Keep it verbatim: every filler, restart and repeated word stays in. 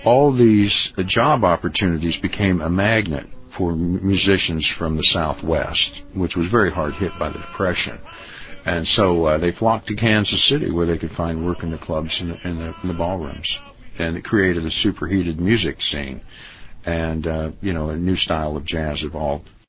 all these uh, job opportunities became a magnet for musicians from the Southwest, which was very hard hit by the Depression. And so uh, they flocked to Kansas City, where they could find work in the clubs and in the, in the ballrooms. And it created a superheated music scene. And, uh, you know, a new style of jazz evolved.